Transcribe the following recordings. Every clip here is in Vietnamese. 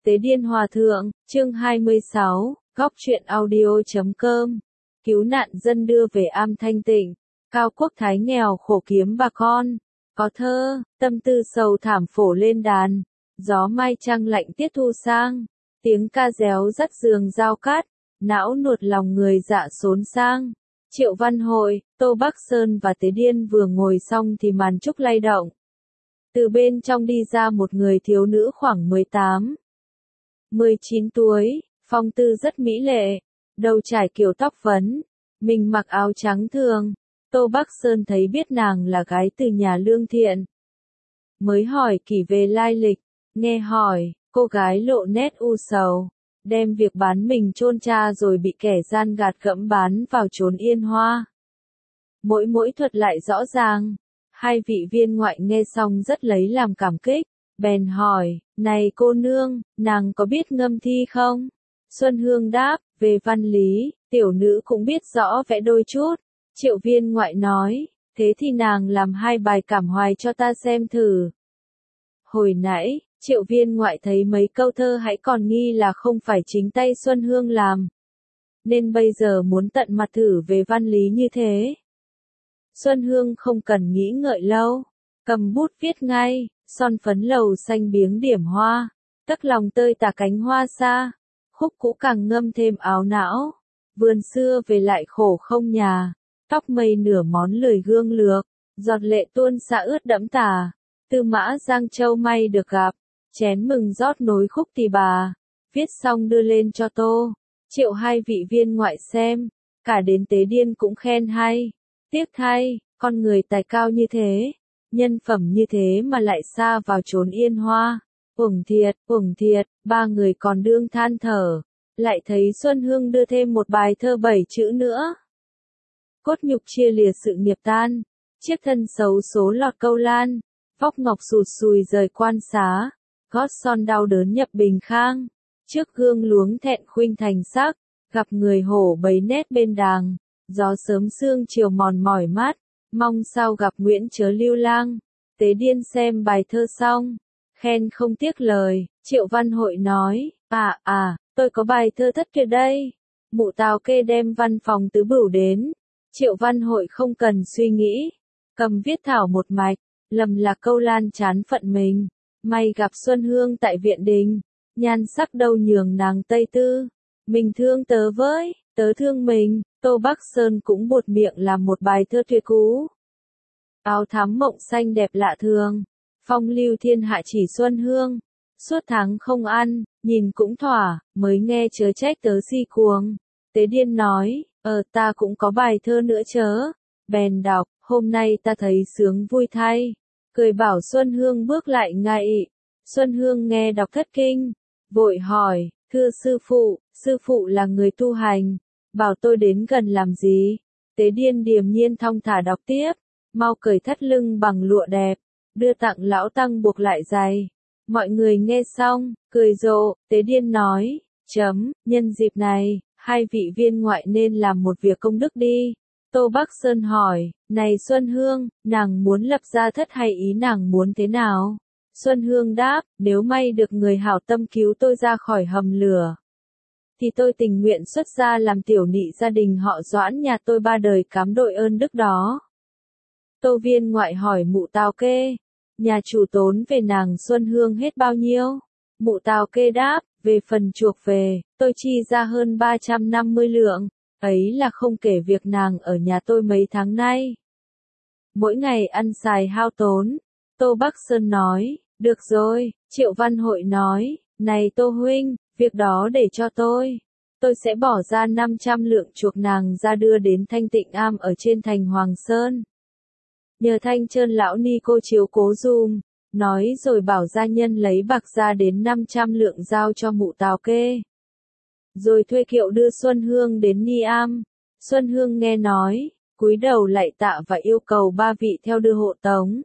Tế Điên Hòa Thượng, chương 26, góc truyện audio.com. Cứu nạn dân đưa về am thanh tịnh, Cao Quốc Thái nghèo khổ kiếm bà con. Có thơ, tâm tư sầu thảm phổ lên đàn, gió mai trăng lạnh tiết thu sang, tiếng ca réo dắt giường giao cát, não nuột lòng người dạ xốn sang. Triệu Văn Hội, Tô Bắc Sơn và Tế Điên vừa ngồi xong thì màn trúc lay động. Từ bên trong đi ra một người thiếu nữ khoảng 18, 19 tuổi, phong tư rất mỹ lệ, đầu trải kiểu tóc vấn, mình mặc áo trắng thường. Tô Bắc Sơn thấy biết nàng là gái từ nhà lương thiện. Mới hỏi kỹ về lai lịch, nghe hỏi, cô gái lộ nét u sầu, đem việc bán mình chôn cha rồi bị kẻ gian gạt gẫm bán vào chốn Yên Hoa. Mỗi thuật lại rõ ràng, hai vị viên ngoại nghe xong rất lấy làm cảm kích, bèn hỏi, này cô nương, nàng có biết ngâm thi không? Xuân Hương đáp, về văn lý, tiểu nữ cũng biết rõ vẽ đôi chút. Triệu viên ngoại nói, thế thì nàng làm hai bài cảm hoài cho ta xem thử. Hồi nãy, Triệu viên ngoại thấy mấy câu thơ hãy còn nghi là không phải chính tay Xuân Hương làm, nên bây giờ muốn tận mặt thử về văn lý như thế. Xuân Hương không cần nghĩ ngợi lâu, cầm bút viết ngay, son phấn lầu xanh biếng điểm hoa, tấc lòng tơi tả cánh hoa xa, khúc cũ càng ngâm thêm áo não, vườn xưa về lại khổ không nhà, tóc mây nửa món lười gương lược, giọt lệ tuôn xả ướt đẫm tà, Tư Mã Giang Châu may được gặp, chén mừng rót nối khúc tỳ bà, viết xong đưa lên cho Tô, Triệu hai vị viên ngoại xem, cả đến Tế Điên cũng khen hay, tiếc thay, con người tài cao như thế, nhân phẩm như thế mà lại xa vào chốn Yên Hoa, uổng thiệt, ba người còn đương than thở, lại thấy Xuân Hương đưa thêm một bài thơ 7 chữ nữa. Cốt nhục chia lìa sự nghiệp tan, chiếc thân xấu số lọt câu lan, vóc ngọc sụt sùi rời quan xá, gót son đau đớn nhập bình khang, trước gương luống thẹn khuynh thành sắc, gặp người hổ bấy nét bên đàng, gió sớm sương chiều mòn mỏi mát, mong sao gặp Nguyễn chớ lưu lang. Tế Điên xem bài thơ xong, khen không tiếc lời, Triệu Văn Hội nói, tôi có bài thơ thất tuyệt đây, mụ Tào Kê đem văn phòng tứ bửu đến. Triệu Văn Hội không cần suy nghĩ, cầm viết thảo một mạch, lầm là câu lan chán phận mình, may gặp Xuân Hương tại viện đình, nhan sắc đâu nhường nàng Tây Tư, mình thương tớ với, tớ thương mình. Tô Bắc Sơn cũng buột miệng làm một bài thơ tuyệt cú. Áo thắm mộng xanh đẹp lạ thường, phong lưu thiên hạ chỉ Xuân Hương, suốt tháng không ăn, nhìn cũng thỏa, mới nghe chớ trách tớ si cuồng. Tế Điên nói, ta cũng có bài thơ nữa chớ, bèn đọc, hôm nay ta thấy sướng vui thay, cười bảo Xuân Hương bước lại ngay. Xuân Hương nghe đọc thất kinh, vội hỏi, thưa sư phụ là người tu hành, bảo tôi đến gần làm gì? Tế Điên điềm nhiên thong thả đọc tiếp, mau cởi thắt lưng bằng lụa đẹp, đưa tặng lão tăng buộc lại giày. Mọi người nghe xong, cười rộ, Tế Điên nói, nhân dịp này, hai vị viên ngoại nên làm một việc công đức đi. Tô Bắc Sơn hỏi, này Xuân Hương, nàng muốn lập gia thất hay ý nàng muốn thế nào? Xuân Hương đáp, nếu may được người hảo tâm cứu tôi ra khỏi hầm lửa, thì tôi tình nguyện xuất gia làm tiểu nị gia đình họ Doãn nhà tôi ba đời cám đội ơn đức đó. Tô viên ngoại hỏi mụ Tào Kê, nhà chủ tốn về nàng Xuân Hương hết bao nhiêu? Mụ Tào Kê đáp, về phần chuộc về, tôi chi ra hơn 350 lượng, ấy là không kể việc nàng ở nhà tôi mấy tháng nay. Mỗi ngày ăn xài hao tốn. Tô Bắc Sơn nói, được rồi. Triệu Văn Hội nói, này Tô huynh, việc đó để cho tôi sẽ bỏ ra 500 lượng chuộc nàng ra đưa đến Thanh Tịnh Am ở trên thành Hoàng Sơn. Nhờ Thanh Trơn lão ni cô chiếu cố dùm, nói rồi bảo gia nhân lấy bạc ra đến 500 lượng giao cho mụ Tào Kê. Rồi thuê kiệu đưa Xuân Hương đến Ni Am. Xuân Hương nghe nói, cúi đầu lạy tạ và yêu cầu ba vị theo đưa hộ tống.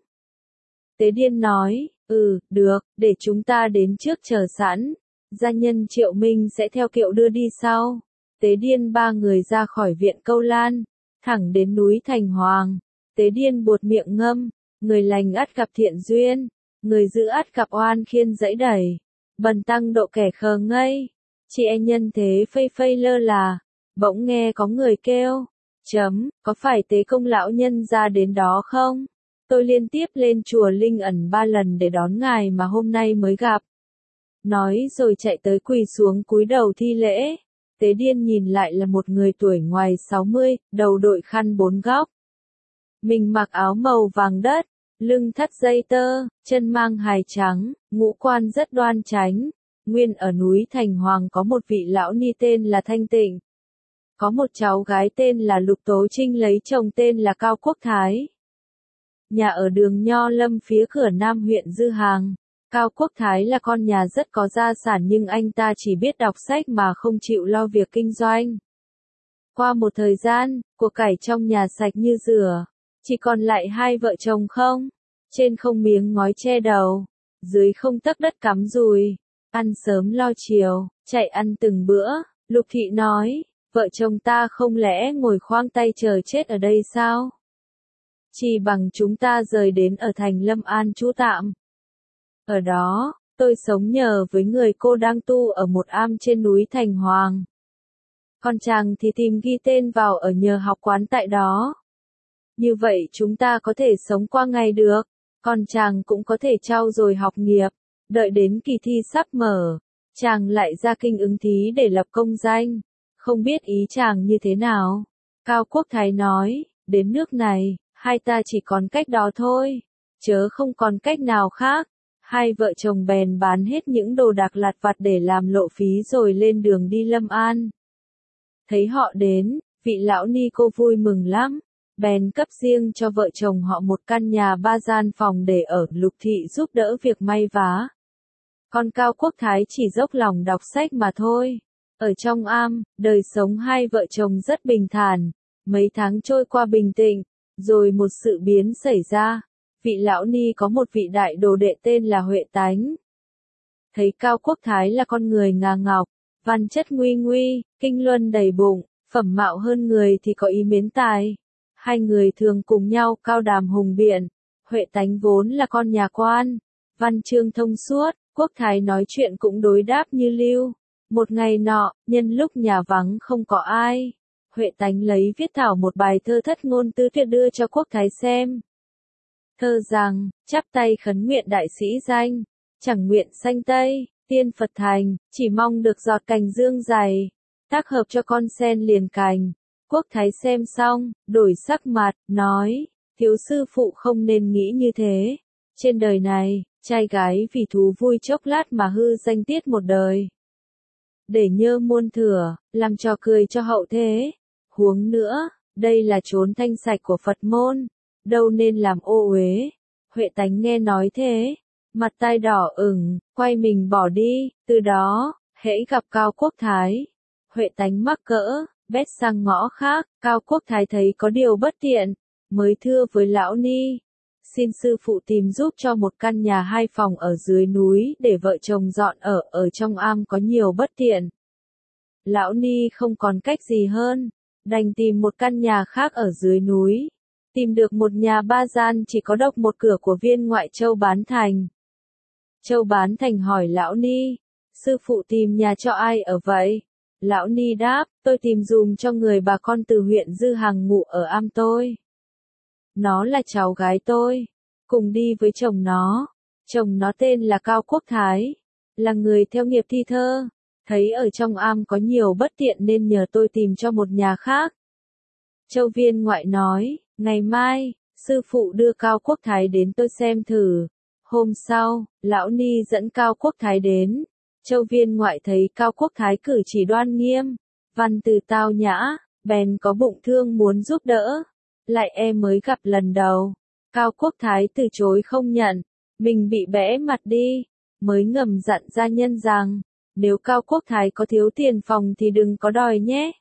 Tế Điên nói, được, để chúng ta đến trước chờ sẵn. Gia nhân Triệu Minh sẽ theo kiệu đưa đi sau. Tế Điên ba người ra khỏi viện Câu Lan, thẳng đến núi Thành Hoàng. Tế Điên buột miệng ngâm, người lành ắt gặp thiện duyên, người dữ ắt gặp oan khiên dẫy đẩy. Bần tăng độ kẻ khờ ngây. Chị em nhân thế phây phây lơ là. Bỗng nghe có người kêu. Có phải Tế Công lão nhân ra đến đó không? Tôi liên tiếp lên chùa Linh Ẩn 3 lần để đón ngài mà hôm nay mới gặp. Nói rồi chạy tới quỳ xuống cúi đầu thi lễ. Tế Điên nhìn lại là một người tuổi ngoài 60, đầu đội khăn 4 góc. Mình mặc áo màu vàng đất, lưng thắt dây tơ, chân mang hài trắng, ngũ quan rất đoan chánh. Nguyên ở núi Thành Hoàng có một vị lão ni tên là Thanh Tịnh. Có một cháu gái tên là Lục Tố Trinh lấy chồng tên là Cao Quốc Thái. Nhà ở đường Nho Lâm phía cửa Nam huyện Dư Hàng. Cao Quốc Thái là con nhà rất có gia sản nhưng anh ta chỉ biết đọc sách mà không chịu lo việc kinh doanh. Qua một thời gian, của cải trong nhà sạch như rửa, chỉ còn lại hai vợ chồng không. Trên không miếng ngói che đầu, dưới không tấc đất cắm dùi, ăn sớm lo chiều, chạy ăn từng bữa. Lục Thị nói, vợ chồng ta không lẽ ngồi khoang tay chờ chết ở đây sao? Chỉ bằng chúng ta rời đến ở thành Lâm An trú tạm. Ở đó, tôi sống nhờ với người cô đang tu ở một am trên núi Thành Hoàng. Còn chàng thì tìm ghi tên vào ở nhờ học quán tại đó. Như vậy chúng ta có thể sống qua ngày được, còn chàng cũng có thể trau dồi học nghiệp, đợi đến kỳ thi sắp mở, chàng lại ra kinh ứng thí để lập công danh. Không biết ý chàng như thế nào? Cao Quốc Thái nói, đến nước này, hai ta chỉ còn cách đó thôi, chớ không còn cách nào khác. Hai vợ chồng bèn bán hết những đồ đạc lặt vặt để làm lộ phí rồi lên đường đi Lâm An. Thấy họ đến, vị lão ni cô vui mừng lắm, bèn cấp riêng cho vợ chồng họ một căn nhà 3 gian phòng để ở. Lục Thị giúp đỡ việc may vá. Còn Cao Quốc Thái chỉ dốc lòng đọc sách mà thôi. Ở trong am, đời sống hai vợ chồng rất bình thản, mấy tháng trôi qua bình tĩnh, rồi một sự biến xảy ra. Vị lão ni có một vị đại đồ đệ tên là Huệ Tánh. Thấy Cao Quốc Thái là con người ngà ngọc, văn chất nguy nguy, kinh luân đầy bụng, phẩm mạo hơn người thì có ý mến tài. Hai người thường cùng nhau cao đàm hùng biện. Huệ Tánh vốn là con nhà quan, văn chương thông suốt, Quốc Thái nói chuyện cũng đối đáp như lưu. Một ngày nọ, nhân lúc nhà vắng không có ai, Huệ Tánh lấy viết thảo một bài thơ thất ngôn tứ tuyệt đưa cho Quốc Thái xem. Thơ rằng, chắp tay khấn nguyện đại sĩ danh, chẳng nguyện sanh tây, tiên Phật thành, chỉ mong được giọt cành dương dày, tác hợp cho con sen liền cành. Quốc Thái xem xong, đổi sắc mặt, nói, thiếu sư phụ không nên nghĩ như thế. Trên đời này, trai gái vì thú vui chốc lát mà hư danh tiết một đời. Để nhơ muôn thừa, làm trò cười cho hậu thế. Huống nữa, đây là chốn thanh sạch của Phật môn, đâu nên làm ô uế. Huệ Tánh nghe nói thế, mặt tai đỏ ửng, quay mình bỏ đi. Từ đó, hễ gặp Cao Quốc Thái, Huệ Tánh mắc cỡ, bét sang ngõ khác. Cao Quốc Thái thấy có điều bất tiện, mới thưa với lão ni, xin sư phụ tìm giúp cho một căn nhà 2 phòng ở dưới núi để vợ chồng dọn ở trong am có nhiều bất tiện. Lão ni không còn cách gì hơn, đành tìm một căn nhà khác ở dưới núi. Tìm được một nhà 3 gian chỉ có độc một cửa của viên ngoại Châu Bán Thành. Châu Bán Thành hỏi lão ni, sư phụ tìm nhà cho ai ở vậy? Lão ni đáp, tôi tìm dùm cho người bà con từ huyện Dư Hàng ngụ ở am tôi. Nó là cháu gái tôi, cùng đi với chồng nó. Chồng nó tên là Cao Quốc Thái, là người theo nghiệp thi thơ. Thấy ở trong am có nhiều bất tiện nên nhờ tôi tìm cho một nhà khác. Châu viên ngoại nói, ngày mai, sư phụ đưa Cao Quốc Thái đến tôi xem thử. Hôm sau, lão ni dẫn Cao Quốc Thái đến. Châu viên ngoại thấy Cao Quốc Thái cử chỉ đoan nghiêm, văn từ tao nhã, bèn có bụng thương muốn giúp đỡ. Lại mới gặp lần đầu, Cao Quốc Thái từ chối không nhận, mình bị bẽ mặt đi, mới ngầm dặn gia nhân rằng, nếu Cao Quốc Thái có thiếu tiền phòng thì đừng có đòi nhé.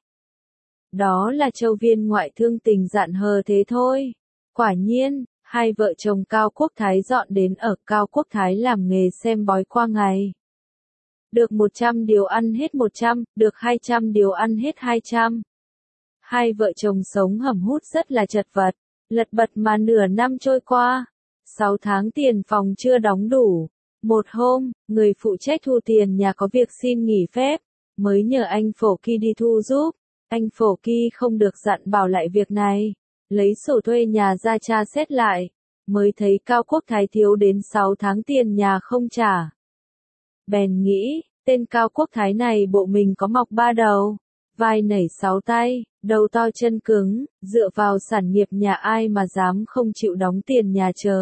Đó là Châu viên ngoại thương tình dặn hờ thế thôi. Quả nhiên, hai vợ chồng Cao Quốc Thái dọn đến ở. Cao Quốc Thái làm nghề xem bói qua ngày. Được 100 điều ăn hết 100, được 200 điều ăn hết 200. Hai vợ chồng sống hầm hút rất là chật vật, lật bật mà nửa năm trôi qua. 6 tháng tiền phòng chưa đóng đủ, Một hôm, người phụ trách thu tiền nhà có việc xin nghỉ phép, mới nhờ anh Phổ Kỳ đi thu giúp. Anh Phổ Kỳ không được dặn bảo lại việc này, lấy sổ thuê nhà ra tra xét lại, mới thấy Cao Quốc Thái thiếu đến 6 tháng tiền nhà không trả. Bèn nghĩ, tên Cao Quốc Thái này bộ mình có mọc 3 đầu, vai nảy 6 tay, đầu to chân cứng, dựa vào sản nghiệp nhà ai mà dám không chịu đóng tiền nhà chớ.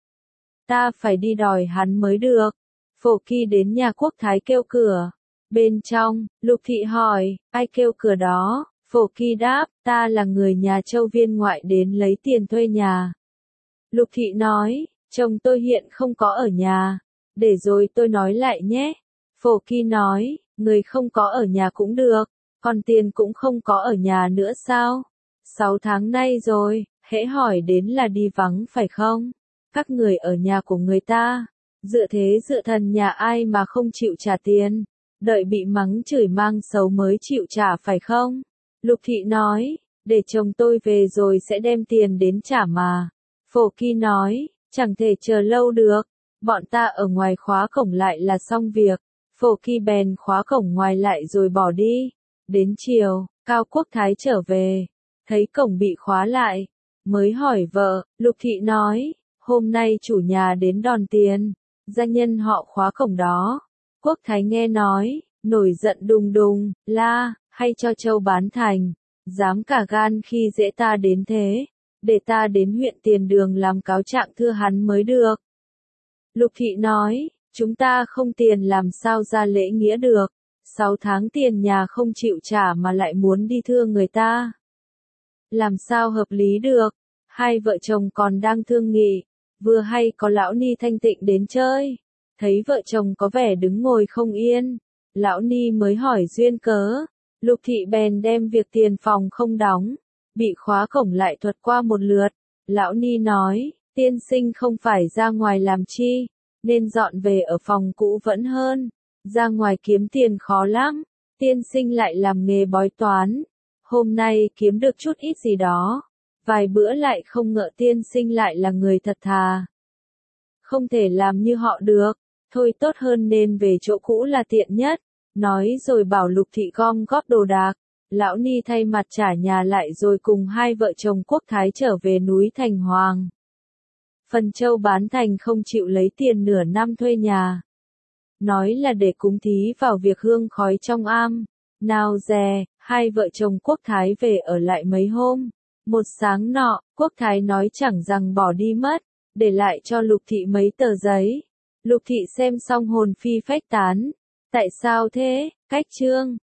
Ta phải đi đòi hắn mới được. Phổ Kỳ đến nhà Quốc Thái kêu cửa. Bên trong, Lục Thị hỏi, ai kêu cửa đó? Phổ Kỳ đáp, ta là người nhà Châu viên ngoại đến lấy tiền thuê nhà. Lục Thị nói, chồng tôi hiện không có ở nhà, để rồi tôi nói lại nhé. Phổ Kỳ nói, người không có ở nhà cũng được, còn tiền cũng không có ở nhà nữa sao? 6 tháng nay rồi, hễ hỏi đến là đi vắng phải không? Các người ở nhà của người ta, dựa thế dựa thần nhà ai mà không chịu trả tiền, đợi bị mắng chửi mang xấu mới chịu trả phải không? Lục Thị nói, để chồng tôi về rồi sẽ đem tiền đến trả mà. Phổ Kỳ nói, chẳng thể chờ lâu được, bọn ta ở ngoài khóa cổng lại là xong việc. Phổ Kỳ bèn khóa cổng ngoài lại rồi bỏ đi. Đến chiều, Cao Quốc Thái trở về, thấy cổng bị khóa lại, mới hỏi vợ. Lục Thị nói, hôm nay chủ nhà đến đòi tiền, gia nhân họ khóa cổng đó. Quốc Thái nghe nói, nổi giận đùng đùng, la, hay cho trâu bán thành, dám cả gan khi dễ ta đến thế, để ta đến huyện Tiền Đường làm cáo trạng thưa hắn mới được. Lục Thị nói, chúng ta không tiền làm sao ra lễ nghĩa được, 6 tháng tiền nhà không chịu trả mà lại muốn đi thưa người ta. Làm sao hợp lý được, hai vợ chồng còn đang thương nghị, vừa hay có lão Ni Thanh Tịnh đến chơi, thấy vợ chồng có vẻ đứng ngồi không yên, lão Ni mới hỏi duyên cớ. Lục Thị bèn đem việc tiền phòng không đóng, bị khóa cổng lại thuật qua một lượt. Lão Ni nói, tiên sinh không phải ra ngoài làm chi, nên dọn về ở phòng cũ vẫn hơn, ra ngoài kiếm tiền khó lắm, tiên sinh lại làm nghề bói toán, hôm nay kiếm được chút ít gì đó, vài bữa lại không ngờ tiên sinh lại là người thật thà. Không thể làm như họ được, thôi tốt hơn nên về chỗ cũ là tiện nhất. Nói rồi bảo Lục Thị gom góp đồ đạc, lão Ni thay mặt trả nhà lại rồi cùng hai vợ chồng Quốc Thái trở về núi Thành Hoàng. Phần châu bán thành không chịu lấy tiền nửa năm thuê nhà. Nói là để cúng thí vào việc hương khói trong am. Nào dè, hai vợ chồng Quốc Thái về ở lại mấy hôm. Một sáng nọ, Quốc Thái nói chẳng rằng bỏ đi mất, để lại cho Lục Thị mấy tờ giấy. Lục Thị xem xong hồn phi phách tán. Tại sao thế? Cách chương